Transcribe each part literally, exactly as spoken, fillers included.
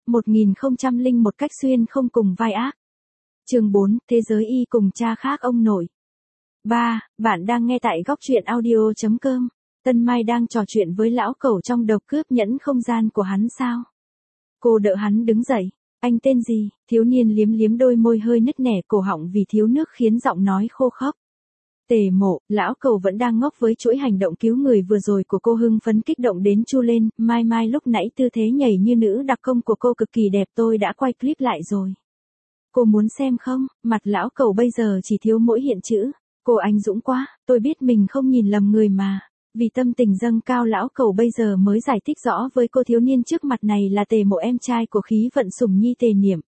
một nghìn không trăm lẻ một cách xuyên không cùng vai ác. Chương bốn, Thế giới y cùng cha khác ông nội. ba. Bạn đang nghe tại góc truyện audio chấm com. Tân Mai đang trò chuyện với lão cẩu trong độc cướp nhẫn không gian của hắn sao? Cô đỡ hắn đứng dậy. Anh tên gì? Thiếu niên liếm liếm đôi môi hơi nứt nẻ cổ họng vì thiếu nước khiến giọng nói khô khốc. Tề Mộ, lão cẩu vẫn đang ngốc với chuỗi hành động cứu người vừa rồi của cô, hưng phấn kích động đến chu lên. Mai Mai lúc nãy tư thế nhảy như nữ đặc công của cô cực kỳ đẹp, tôi đã quay clip lại rồi. Cô muốn xem không? Mặt lão cẩu bây giờ chỉ thiếu mỗi hiện chữ. Cô anh dũng quá, tôi biết mình không nhìn lầm người mà. Vì tâm tình dâng cao, lão cẩu bây giờ mới giải thích rõ với cô thiếu niên trước mặt này là Tề Mộ, em trai của khí vận sủng nhi Tề Niệm.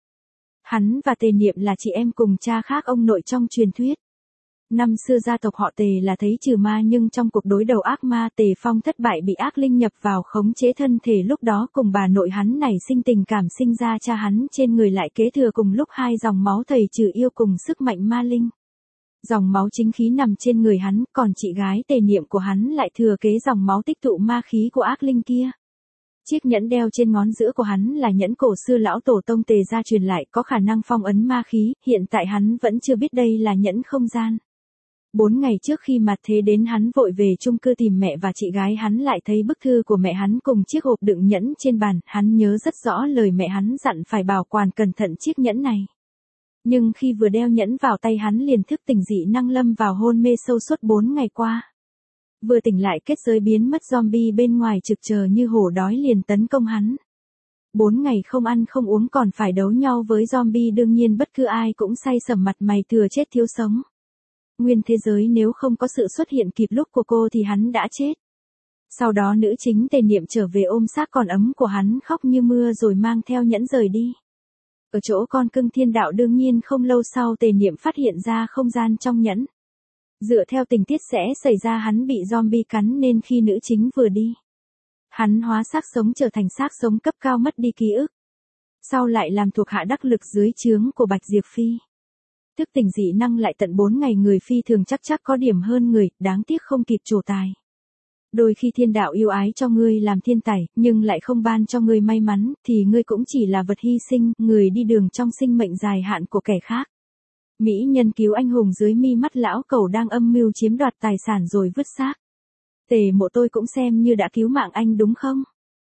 Hắn và Tề Niệm là chị em cùng cha khác ông nội trong truyền thuyết. Năm xưa gia tộc họ Tề là thấy trừ ma, nhưng trong cuộc đối đầu ác ma Tề Phong thất bại, bị ác linh nhập vào khống chế thân thể, lúc đó cùng bà nội hắn nảy sinh tình cảm, sinh ra cha hắn trên người lại kế thừa cùng lúc hai dòng máu thầy trừ yêu cùng sức mạnh ma linh. Dòng máu chính khí nằm trên người hắn, còn chị gái Tề Niệm của hắn lại thừa kế dòng máu tích tụ ma khí của ác linh kia. Chiếc nhẫn đeo trên ngón giữa của hắn là nhẫn cổ xưa lão tổ tông Tề gia truyền lại, có khả năng phong ấn ma khí, hiện tại hắn vẫn chưa biết đây là nhẫn không gian. Bốn ngày trước khi mặt thế đến, hắn vội về chung cư tìm mẹ và chị gái hắn, lại thấy bức thư của mẹ hắn cùng chiếc hộp đựng nhẫn trên bàn. Hắn nhớ rất rõ lời mẹ hắn dặn phải bảo quản cẩn thận chiếc nhẫn này. Nhưng khi vừa đeo nhẫn vào tay, hắn liền thức tỉnh, dị năng lâm vào hôn mê sâu suốt bốn ngày qua. Vừa tỉnh lại kết giới biến mất, zombie bên ngoài trực chờ như hổ đói liền tấn công hắn. Bốn ngày không ăn không uống còn phải đấu nhau với zombie, đương nhiên bất cứ ai cũng say sẩm mặt mày thừa chết thiếu sống. Nguyên thế giới nếu không có sự xuất hiện kịp lúc của cô thì hắn đã chết. Sau đó nữ chính Tề Niệm trở về ôm xác còn ấm của hắn khóc như mưa rồi mang theo nhẫn rời đi. Ở chỗ con cưng thiên đạo, đương nhiên không lâu sau Tề Niệm phát hiện ra không gian trong nhẫn. Dựa theo tình tiết sẽ xảy ra, hắn bị zombie cắn nên khi nữ chính vừa đi, hắn hóa xác sống trở thành xác sống cấp cao, mất đi ký ức. Sau lại làm thuộc hạ đắc lực dưới trướng của Bạch Diệp Phi. Thức tỉnh dị năng lại tận bốn ngày, người phi thường chắc chắc có điểm hơn người, đáng tiếc không kịp trổ tài. Đôi khi thiên đạo yêu ái cho ngươi làm thiên tài, nhưng lại không ban cho ngươi may mắn, thì ngươi cũng chỉ là vật hy sinh, người đi đường trong sinh mệnh dài hạn của kẻ khác. Mỹ nhân cứu anh hùng dưới mi mắt lão cẩu đang âm mưu chiếm đoạt tài sản rồi vứt xác. Tề Mộ, tôi cũng xem như đã cứu mạng anh đúng không?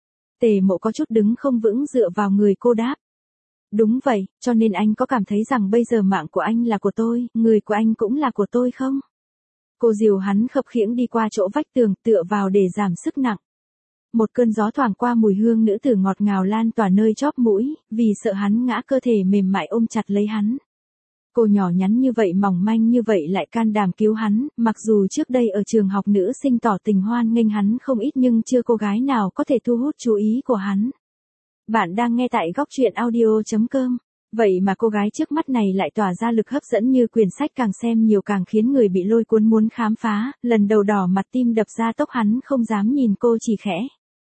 Tề Mộ có chút đứng không vững, dựa vào người cô đáp. Đúng vậy, cho nên anh có cảm thấy rằng bây giờ mạng của anh là của tôi, người của anh cũng là của tôi không? Cô dìu hắn khập khiễng đi qua chỗ vách tường, tựa vào để giảm sức nặng. Một cơn gió thoảng qua, mùi hương nữ tử ngọt ngào lan tỏa nơi chóp mũi, vì sợ hắn ngã cơ thể mềm mại ôm chặt lấy hắn. Cô nhỏ nhắn như vậy, mỏng manh như vậy lại can đảm cứu hắn, mặc dù trước đây ở trường học nữ sinh tỏ tình hoan nghênh hắn không ít, nhưng chưa cô gái nào có thể thu hút chú ý của hắn. Bạn đang nghe tại góc truyện audio chấm com. Vậy mà cô gái trước mắt này lại tỏa ra lực hấp dẫn như quyển sách, càng xem nhiều càng khiến người bị lôi cuốn muốn khám phá. Lần đầu đỏ mặt, tim đập ra tốc, hắn không dám nhìn cô, chỉ khẽ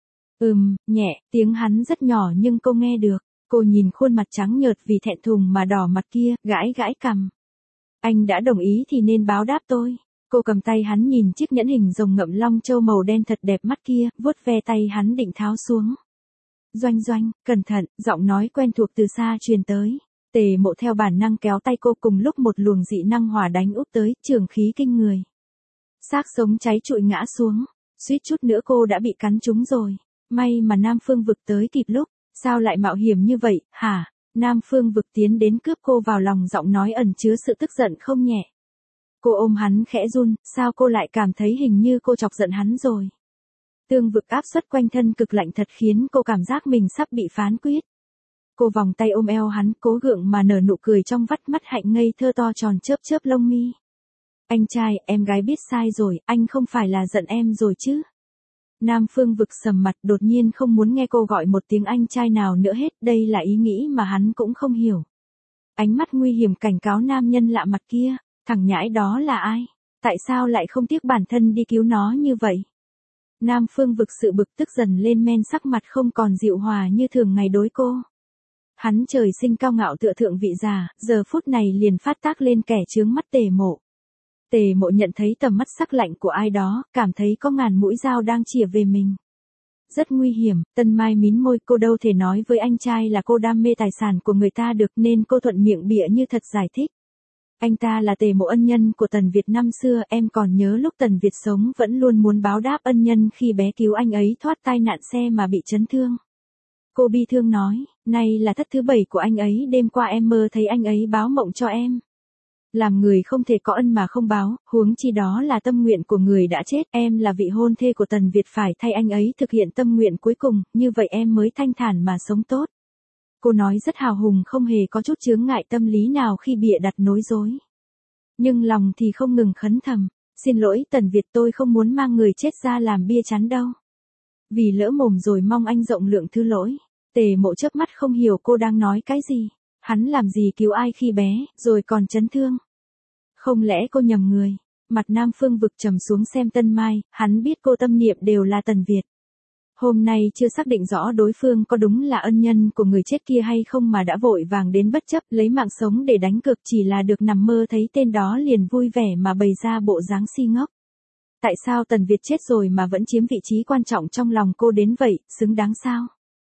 ừm, nhẹ, tiếng hắn rất nhỏ nhưng cô nghe được. Cô nhìn khuôn mặt trắng nhợt vì thẹn thùng mà đỏ mặt kia, gãi gãi cằm. Anh đã đồng ý thì nên báo đáp tôi. Cô cầm tay hắn, nhìn chiếc nhẫn hình rồng ngậm long châu màu đen thật đẹp mắt kia, vuốt ve tay hắn định tháo xuống. Doanh Doanh, cẩn thận, giọng nói quen thuộc từ xa truyền tới. Tề Mộ theo bản năng kéo tay cô, cùng lúc một luồng dị năng hỏa đánh úp tới, trường khí kinh người. Xác sống cháy trụi ngã xuống, suýt chút nữa cô đã bị cắn trúng rồi. May mà Nam Phương Vực tới kịp lúc. Sao lại mạo hiểm như vậy, hả? Nam Phương Vực tiến đến cướp cô vào lòng, giọng nói ẩn chứa sự tức giận không nhẹ. Cô ôm hắn khẽ run, sao cô lại cảm thấy hình như cô chọc giận hắn rồi? Tương vực áp suất quanh thân cực lạnh thật khiến cô cảm giác mình sắp bị phán quyết. Cô vòng tay ôm eo hắn, cố gượng mà nở nụ cười trong vắt mắt hạnh ngây thơ to tròn chớp chớp lông mi. Anh trai, em gái biết sai rồi, anh không phải là giận em rồi chứ? Nam Phương Vực sầm mặt, đột nhiên không muốn nghe cô gọi một tiếng anh trai nào nữa hết, đây là ý nghĩ mà hắn cũng không hiểu. Ánh mắt nguy hiểm cảnh cáo nam nhân lạ mặt kia, thằng nhãi đó là ai? Tại sao lại không tiếc bản thân đi cứu nó như vậy? Nam Phương Vực sự bực tức dần lên men, sắc mặt không còn dịu hòa như thường ngày đối cô. Hắn trời sinh cao ngạo tựa thượng vị giả, giờ phút này liền phát tác lên kẻ chướng mắt Tề Mộ. Tề Mộ nhận thấy tầm mắt sắc lạnh của ai đó, cảm thấy có ngàn mũi dao đang chĩa về mình. Rất nguy hiểm, Tân Mai mím môi, cô đâu thể nói với anh trai là cô đam mê tài sản của người ta được nên cô thuận miệng bịa như thật giải thích. Anh ta là Tề Mộ ân nhân của Tần Việt năm xưa, em còn nhớ lúc Tần Việt sống vẫn luôn muốn báo đáp ân nhân khi bé cứu anh ấy thoát tai nạn xe mà bị chấn thương. Cô bi thương nói, nay là thất thứ bảy của anh ấy, đêm qua em mơ thấy anh ấy báo mộng cho em. Làm người không thể có ân mà không báo, huống chi đó là tâm nguyện của người đã chết, em là vị hôn thê của Tần Việt phải thay anh ấy thực hiện tâm nguyện cuối cùng, như vậy em mới thanh thản mà sống tốt. Cô nói rất hào hùng, không hề có chút chướng ngại tâm lý nào khi bịa đặt nói dối. Nhưng lòng thì không ngừng khấn thầm, xin lỗi Tần Việt, tôi không muốn mang người chết ra làm bia chắn đâu. Vì lỡ mồm rồi mong anh rộng lượng thứ lỗi. Tề Mộ chớp mắt không hiểu cô đang nói cái gì. Hắn làm gì cứu ai khi bé, rồi còn chấn thương. Không lẽ cô nhầm người? Mặt Nam Phương Vực trầm xuống xem Tân Mai, hắn biết cô tâm niệm đều là Tần Việt. Hôm nay chưa xác định rõ đối phương có đúng là ân nhân của người chết kia hay không mà đã vội vàng đến bất chấp lấy mạng sống để đánh cược, chỉ là được nằm mơ thấy tên đó liền vui vẻ mà bày ra bộ dáng si ngốc. Tại sao Tần Việt chết rồi mà vẫn chiếm vị trí quan trọng trong lòng cô đến vậy, xứng đáng sao?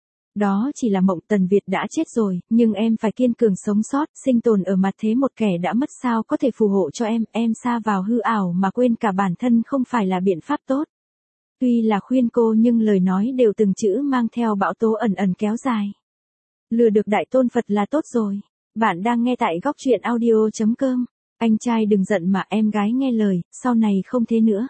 Đó chỉ là mộng, Tần Việt đã chết rồi, nhưng em phải kiên cường sống sót, sinh tồn ở mặt thế một kẻ đã mất sao có thể phù hộ cho em, em sa vào hư ảo mà quên cả bản thân không phải là biện pháp tốt. Tuy là khuyên cô nhưng lời nói đều từng chữ mang theo bão tố ẩn ẩn kéo dài. Lừa được đại tôn Phật là tốt rồi. Bạn đang nghe tại góc truyện audio chấm com. Anh trai đừng giận mà, em gái nghe lời, sau này không thế nữa.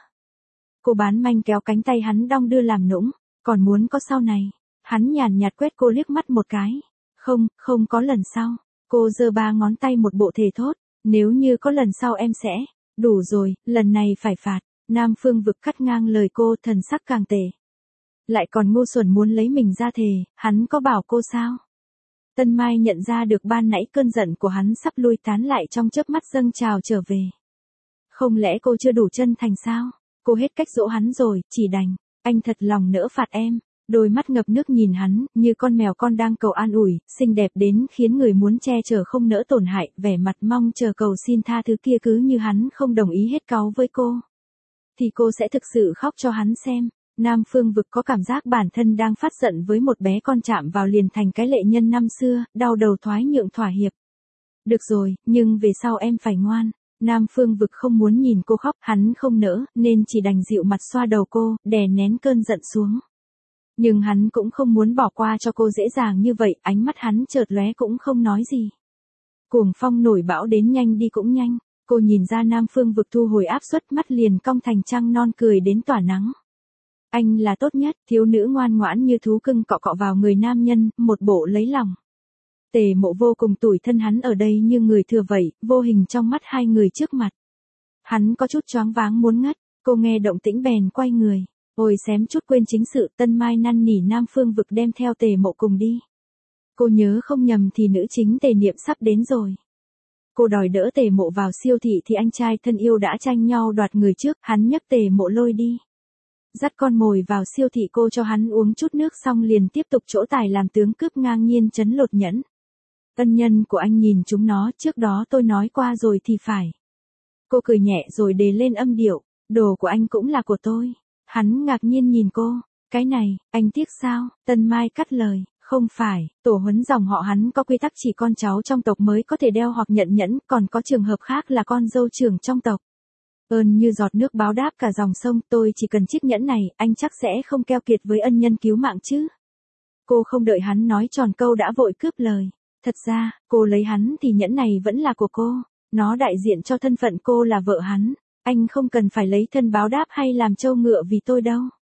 Cô bán manh kéo cánh tay hắn đong đưa làm nũng, còn muốn có sau này. Hắn nhàn nhạt quét cô liếc mắt một cái. Không, không có lần sau. Cô giơ ba ngón tay một bộ thề thốt. Nếu như có lần sau em sẽ. Đủ rồi, lần này phải phạt. Nam Phương Vực cắt ngang lời cô, thần sắc càng tệ. Lại còn ngu xuẩn muốn lấy mình ra thề, hắn có bảo cô sao? Tân Mai nhận ra được ban nãy cơn giận của hắn sắp lui tán lại trong chớp mắt dâng trào trở về. Không lẽ cô chưa đủ chân thành sao? Cô hết cách dỗ hắn rồi, chỉ đành. Anh thật lòng nỡ phạt em. Đôi mắt ngập nước nhìn hắn, như con mèo con đang cầu an ủi, xinh đẹp đến khiến người muốn che chở không nỡ tổn hại, vẻ mặt mong chờ cầu xin tha thứ kia cứ như hắn không đồng ý hết cáu với cô. Thì cô sẽ thực sự khóc cho hắn xem. Nam Phương Vực có cảm giác bản thân đang phát giận với một bé con, chạm vào liền thành cái lệ nhân năm xưa, đau đầu thoái nhượng thỏa hiệp. Được rồi, nhưng về sau em phải ngoan. Nam Phương Vực không muốn nhìn cô khóc, hắn không nỡ, nên chỉ đành dịu mặt xoa đầu cô, đè nén cơn giận xuống. Nhưng hắn cũng không muốn bỏ qua cho cô dễ dàng như vậy, ánh mắt hắn chợt lóe cũng không nói gì. Cuồng phong nổi bão đến nhanh đi cũng nhanh. Cô nhìn ra Nam Phương Vực thu hồi áp suất, mắt liền cong thành trăng non cười đến tỏa nắng. Anh là tốt nhất, thiếu nữ ngoan ngoãn như thú cưng cọ cọ vào người nam nhân, một bộ lấy lòng. Tề Mộ vô cùng tủi thân hắn ở đây như người thừa vậy, vô hình trong mắt hai người trước mặt. Hắn có chút choáng váng muốn ngất, cô nghe động tĩnh bèn quay người. Ôi xém chút quên chính sự, Tân Mai năn nỉ Nam Phương Vực đem theo Tề Mộ cùng đi. Cô nhớ không nhầm thì nữ chính Tề Niệm sắp đến rồi. Cô đòi đỡ Tề Mộ vào siêu thị thì anh trai thân yêu đã tranh nhau đoạt người trước, hắn nhấc Tề Mộ lôi đi. Dắt con mồi vào siêu thị, cô cho hắn uống chút nước xong liền tiếp tục trổ tài làm tướng cướp, ngang nhiên trấn lột nhẫn. Ân nhân của anh nhìn chúng nó, trước đó tôi nói qua rồi thì phải. Cô cười nhẹ rồi đề lên âm điệu, đồ của anh cũng là của tôi. Hắn ngạc nhiên nhìn cô, cái này, anh tiếc sao? Tân Mai cắt lời. Không phải, tổ huấn dòng họ hắn có quy tắc chỉ con cháu trong tộc mới có thể đeo hoặc nhận nhẫn, còn có trường hợp khác là con dâu trưởng trong tộc. Ơn như giọt nước báo đáp cả dòng sông, tôi chỉ cần chiếc nhẫn này, anh chắc sẽ không keo kiệt với ân nhân cứu mạng chứ. Cô không đợi hắn nói tròn câu đã vội cướp lời. Thật ra, cô lấy hắn thì nhẫn này vẫn là của cô. Nó đại diện cho thân phận cô là vợ hắn. Anh không cần phải lấy thân báo đáp hay làm trâu ngựa vì tôi đâu.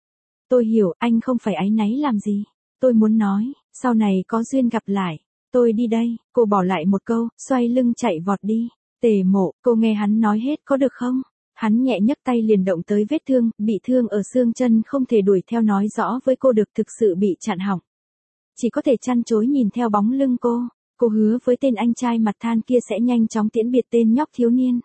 Tôi hiểu, anh không phải áy náy làm gì. Tôi muốn nói, sau này có duyên gặp lại. Tôi đi đây, cô bỏ lại một câu, xoay lưng chạy vọt đi. Tề Mộ, cô nghe hắn nói hết có được không? Hắn nhẹ nhấc tay liền động tới vết thương, bị thương ở xương chân không thể đuổi theo nói rõ với cô được, thực sự bị chặn họng. Chỉ có thể chăn chối nhìn theo bóng lưng cô. Cô hứa với tên anh trai mặt than kia sẽ nhanh chóng tiễn biệt tên nhóc thiếu niên.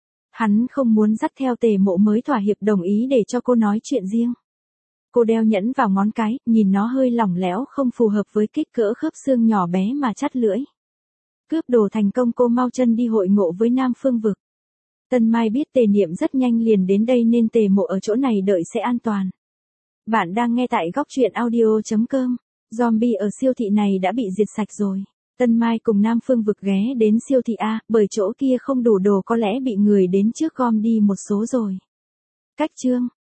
Hắn không muốn dắt theo Tề Mộ mới thỏa hiệp đồng ý để cho cô nói chuyện riêng. Cô đeo nhẫn vào ngón cái, nhìn nó hơi lỏng lẻo không phù hợp với kích cỡ khớp xương nhỏ bé mà chắt lưỡi. Cướp đồ thành công, cô mau chân đi hội ngộ với Nam Phương Vực. Tân Mai biết Tề Niệm rất nhanh liền đến đây nên Tề Mộ ở chỗ này đợi sẽ an toàn. Bạn đang nghe tại góc truyện audio chấm com. Zombie ở siêu thị này đã bị diệt sạch rồi. Tân Mai cùng Nam Phương Vực ghé đến siêu thị A, bởi chỗ kia không đủ đồ có lẽ bị người đến trước gom đi một số rồi. Cách chương